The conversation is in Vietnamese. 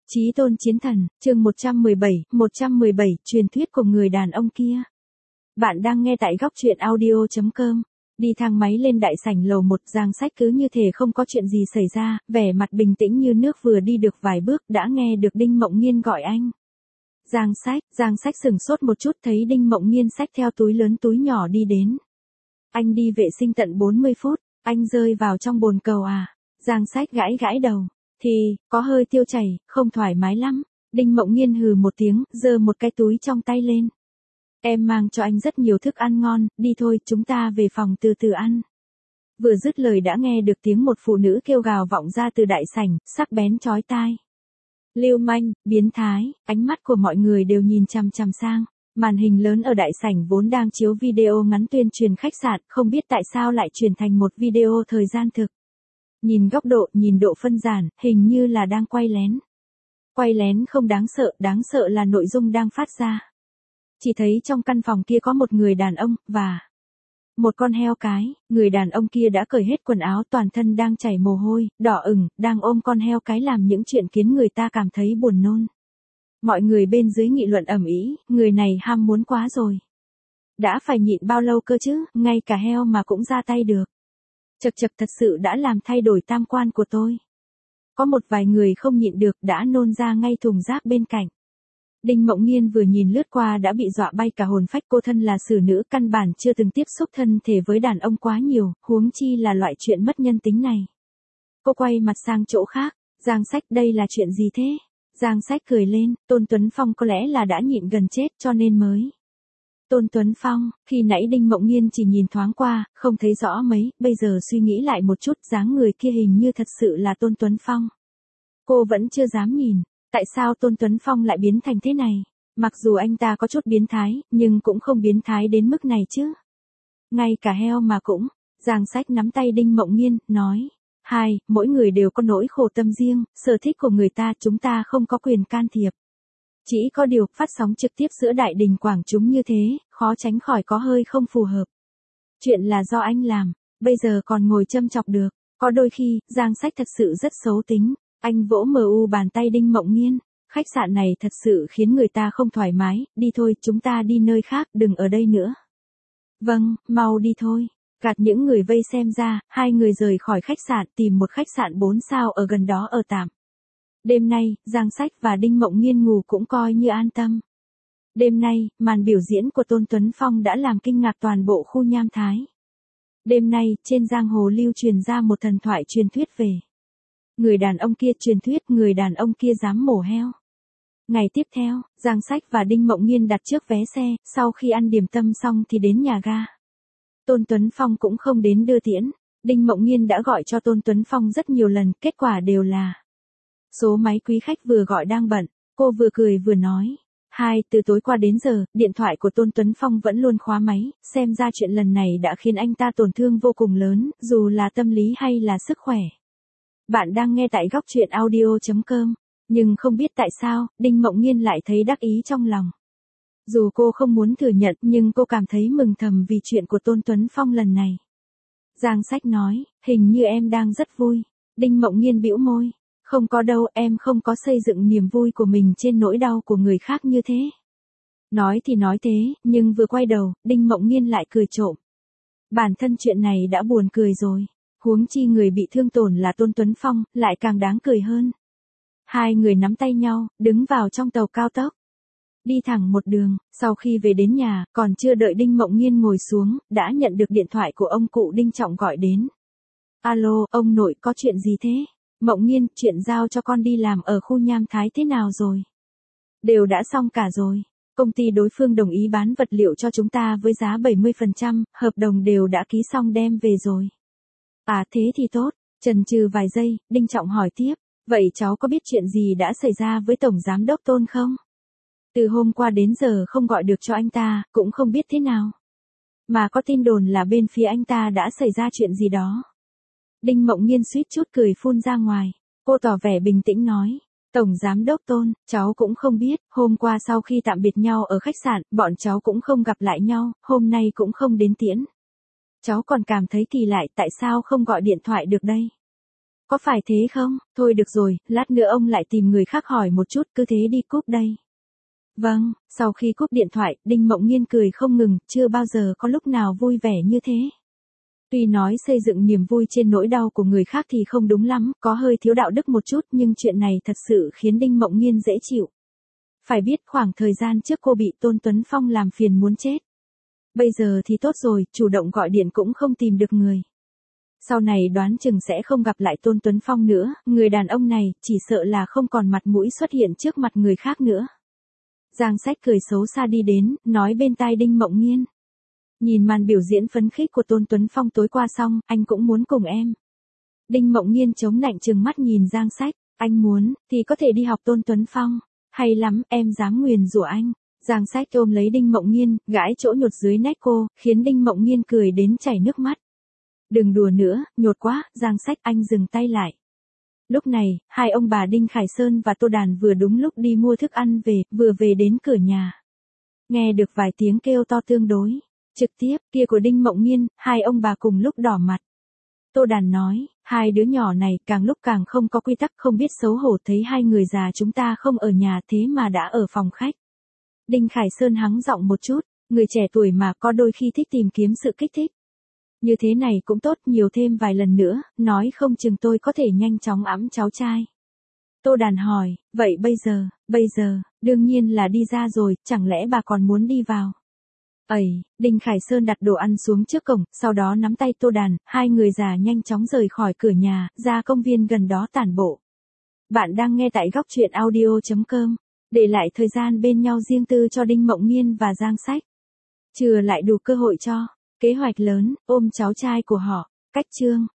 Chí tôn chiến thần, chương 117, truyền thuyết của người đàn ông kia. Bạn đang nghe tại góc truyện audio.com. Đi thang máy lên đại sảnh lầu 1, Giang Sách cứ như thể không có chuyện gì xảy ra, vẻ mặt bình tĩnh như nước, vừa đi được vài bước đã nghe được Đinh Mộng Nghiên gọi anh. Giang Sách sửng sốt một chút, thấy Đinh Mộng Nghiên xách theo túi lớn túi nhỏ đi đến. Anh đi vệ sinh tận 40 phút, anh rơi vào trong bồn cầu à? Giang Sách gãi đầu. Thì, có hơi tiêu chảy, không thoải mái lắm. Đinh Mộng Nghiên hừ một tiếng, giơ một cái túi trong tay lên. Em mang cho anh rất nhiều thức ăn ngon, đi thôi, chúng ta về phòng từ từ ăn. Vừa dứt lời đã nghe được tiếng một phụ nữ kêu gào vọng ra từ đại sảnh, sắc bén chói tai. Lưu manh, biến thái, ánh mắt của mọi người đều nhìn chằm chằm sang. Màn hình lớn ở đại sảnh vốn đang chiếu video ngắn tuyên truyền khách sạn, không biết tại sao lại chuyển thành một video thời gian thực. Nhìn góc độ, nhìn độ phân giản, hình như là đang quay lén. Quay lén không đáng sợ là nội dung đang phát ra. Chỉ thấy trong căn phòng kia có một người đàn ông, và một con heo cái, người đàn ông kia đã cởi hết quần áo, toàn thân đang chảy mồ hôi, đỏ ửng, đang ôm con heo cái làm những chuyện khiến người ta cảm thấy buồn nôn. Mọi người bên dưới nghị luận ầm ĩ, người này ham muốn quá rồi. Đã phải nhịn bao lâu cơ chứ, ngay cả heo mà cũng ra tay được. Chật thật sự đã làm thay đổi tam quan của tôi. Có một vài người không nhịn được đã nôn ra ngay thùng rác bên cạnh. Đinh Mộng Nghiên vừa nhìn lướt qua đã bị dọa bay cả hồn phách, cô thân là xử nữ căn bản chưa từng tiếp xúc thân thể với đàn ông quá nhiều, huống chi là loại chuyện mất nhân tính này. Cô quay mặt sang chỗ khác, Giang Sách, đây là chuyện gì thế? Giang Sách cười lên, Tôn Tuấn Phong có lẽ là đã nhịn gần chết cho nên mới. Tôn Tuấn Phong, khi nãy Đinh Mộng Nghiên chỉ nhìn thoáng qua, không thấy rõ mấy, bây giờ suy nghĩ lại một chút, dáng người kia hình như thật sự là Tôn Tuấn Phong. Cô vẫn chưa dám nhìn, tại sao Tôn Tuấn Phong lại biến thành thế này? Mặc dù anh ta có chút biến thái, nhưng cũng không biến thái đến mức này chứ. Ngay cả heo mà cũng. Giang Sách nắm tay Đinh Mộng Nghiên, nói. Mỗi người đều có nỗi khổ tâm riêng, sở thích của người ta chúng ta không có quyền can thiệp. Chỉ có điều, phát sóng trực tiếp giữa đại đình quảng chúng như thế, khó tránh khỏi có hơi không phù hợp. Chuyện là do anh làm, bây giờ còn ngồi châm chọc được. Có đôi khi, Giang Sách thật sự rất xấu tính. Anh vỗ bàn tay Đinh Mộng Nghiên. Khách sạn này thật sự khiến người ta không thoải mái, đi thôi, chúng ta đi nơi khác, đừng ở đây nữa. Vâng, mau đi thôi. Gạt những người vây xem ra, hai người rời khỏi khách sạn, tìm một khách sạn 4 sao ở gần đó ở tạm. Đêm nay, Giang Sách và Đinh Mộng Nghiên ngủ cũng coi như an tâm. Đêm nay, màn biểu diễn của Tôn Tuấn Phong đã làm kinh ngạc toàn bộ khu Nham Thái. Đêm nay, trên giang hồ lưu truyền ra một thần thoại truyền thuyết về người đàn ông kia, truyền thuyết người đàn ông kia dám mổ heo. Ngày tiếp theo, Giang Sách và Đinh Mộng Nghiên đặt trước vé xe, sau khi ăn điểm tâm xong thì đến nhà ga. Tôn Tuấn Phong cũng không đến đưa tiễn. Đinh Mộng Nghiên đã gọi cho Tôn Tuấn Phong rất nhiều lần, kết quả đều là số máy quý khách vừa gọi đang bận. Cô vừa cười vừa nói. Từ tối qua đến giờ, điện thoại của Tôn Tuấn Phong vẫn luôn khóa máy, xem ra chuyện lần này đã khiến anh ta tổn thương vô cùng lớn, dù là tâm lý hay là sức khỏe. Bạn đang nghe tại góc truyện audio.com, nhưng không biết tại sao, Đinh Mộng Nghiên lại thấy đắc ý trong lòng. Dù cô không muốn thừa nhận, nhưng cô cảm thấy mừng thầm vì chuyện của Tôn Tuấn Phong lần này. Giang Sách nói, hình như em đang rất vui. Đinh Mộng Nghiên bĩu môi. Không có đâu, em không có xây dựng niềm vui của mình trên nỗi đau của người khác như thế. Nói thì nói thế, nhưng vừa quay đầu, Đinh Mộng Nghiên lại cười trộm. Bản thân chuyện này đã buồn cười rồi. Huống chi người bị thương tổn là Tôn Tuấn Phong, lại càng đáng cười hơn. Hai người nắm tay nhau, đứng vào trong tàu cao tốc. Đi thẳng một đường, sau khi về đến nhà, còn chưa đợi Đinh Mộng Nghiên ngồi xuống, đã nhận được điện thoại của ông cụ Đinh Trọng gọi đến. Alo, ông nội, có chuyện gì thế? Mộng Nghiên, chuyện giao cho con đi làm ở khu Nham Thái thế nào rồi? Đều đã xong cả rồi. Công ty đối phương đồng ý bán vật liệu cho chúng ta với giá 70%, hợp đồng đều đã ký xong đem về rồi. À thế thì tốt. Chần chừ vài giây, Đinh Trọng hỏi tiếp. Vậy cháu có biết chuyện gì đã xảy ra với Tổng Giám đốc Tôn không? Từ hôm qua đến giờ không gọi được cho anh ta, cũng không biết thế nào. Mà có tin đồn là bên phía anh ta đã xảy ra chuyện gì đó. Đinh Mộng Nghiên suýt chút cười phun ra ngoài. Cô tỏ vẻ bình tĩnh nói. Tổng Giám đốc Tôn, cháu cũng không biết, hôm qua sau khi tạm biệt nhau ở khách sạn, bọn cháu cũng không gặp lại nhau, hôm nay cũng không đến tiễn. Cháu còn cảm thấy kỳ lạ, tại sao không gọi điện thoại được đây? Có phải thế không? Thôi được rồi, lát nữa ông lại tìm người khác hỏi một chút, cứ thế đi cúp đây. Vâng, sau khi cúp điện thoại, Đinh Mộng Nhiên cười không ngừng, chưa bao giờ có lúc nào vui vẻ như thế. Tuy nói xây dựng niềm vui trên nỗi đau của người khác thì không đúng lắm, có hơi thiếu đạo đức một chút, nhưng chuyện này thật sự khiến Đinh Mộng Nhiên dễ chịu. Phải biết khoảng thời gian trước cô bị Tôn Tuấn Phong làm phiền muốn chết. Bây giờ thì tốt rồi, chủ động gọi điện cũng không tìm được người. Sau này đoán chừng sẽ không gặp lại Tôn Tuấn Phong nữa, người đàn ông này chỉ sợ là không còn mặt mũi xuất hiện trước mặt người khác nữa. Giang Sách cười xấu xa đi đến, nói bên tai Đinh Mộng Nhiên. Nhìn màn biểu diễn phấn khích của Tôn Tuấn Phong tối qua xong, anh cũng muốn cùng em. Đinh Mộng Nhiên chống nạnh trừng mắt nhìn Giang Sách, anh muốn, thì có thể đi học Tôn Tuấn Phong. Hay lắm, em dám nguyền rủa anh. Giang Sách ôm lấy Đinh Mộng Nhiên, gãi chỗ nhột dưới nách cô, khiến Đinh Mộng Nhiên cười đến chảy nước mắt. Đừng đùa nữa, nhột quá, Giang Sách anh dừng tay lại. Lúc này, hai ông bà Đinh Khải Sơn và Tô Đàn vừa đúng lúc đi mua thức ăn về, vừa về đến cửa nhà. Nghe được vài tiếng kêu to tương đối trực tiếp kia của Đinh Mộng Nhiên, hai ông bà cùng lúc đỏ mặt. Tô Đàn nói, hai đứa nhỏ này càng lúc càng không có quy tắc, không biết xấu hổ, thấy hai người già chúng ta không ở nhà thế mà đã ở phòng khách. Đinh Khải Sơn hắng giọng một chút, người trẻ tuổi mà có đôi khi thích tìm kiếm sự kích thích. Như thế này cũng tốt, nhiều thêm vài lần nữa, nói không chừng tôi có thể nhanh chóng ẵm cháu trai. Tô Đàn hỏi, vậy bây giờ, đương nhiên là đi ra rồi, chẳng lẽ bà còn muốn đi vào? Đinh Khải Sơn đặt đồ ăn xuống trước cổng, sau đó nắm tay Tô Đàn, hai người già nhanh chóng rời khỏi cửa nhà, ra công viên gần đó tản bộ. Bạn đang nghe tại góc truyện audio.com, để lại thời gian bên nhau riêng tư cho Đinh Mộng Nhiên và Giang Sách. Chừa lại đủ cơ hội cho kế hoạch lớn, ôm cháu trai của họ. Cách chương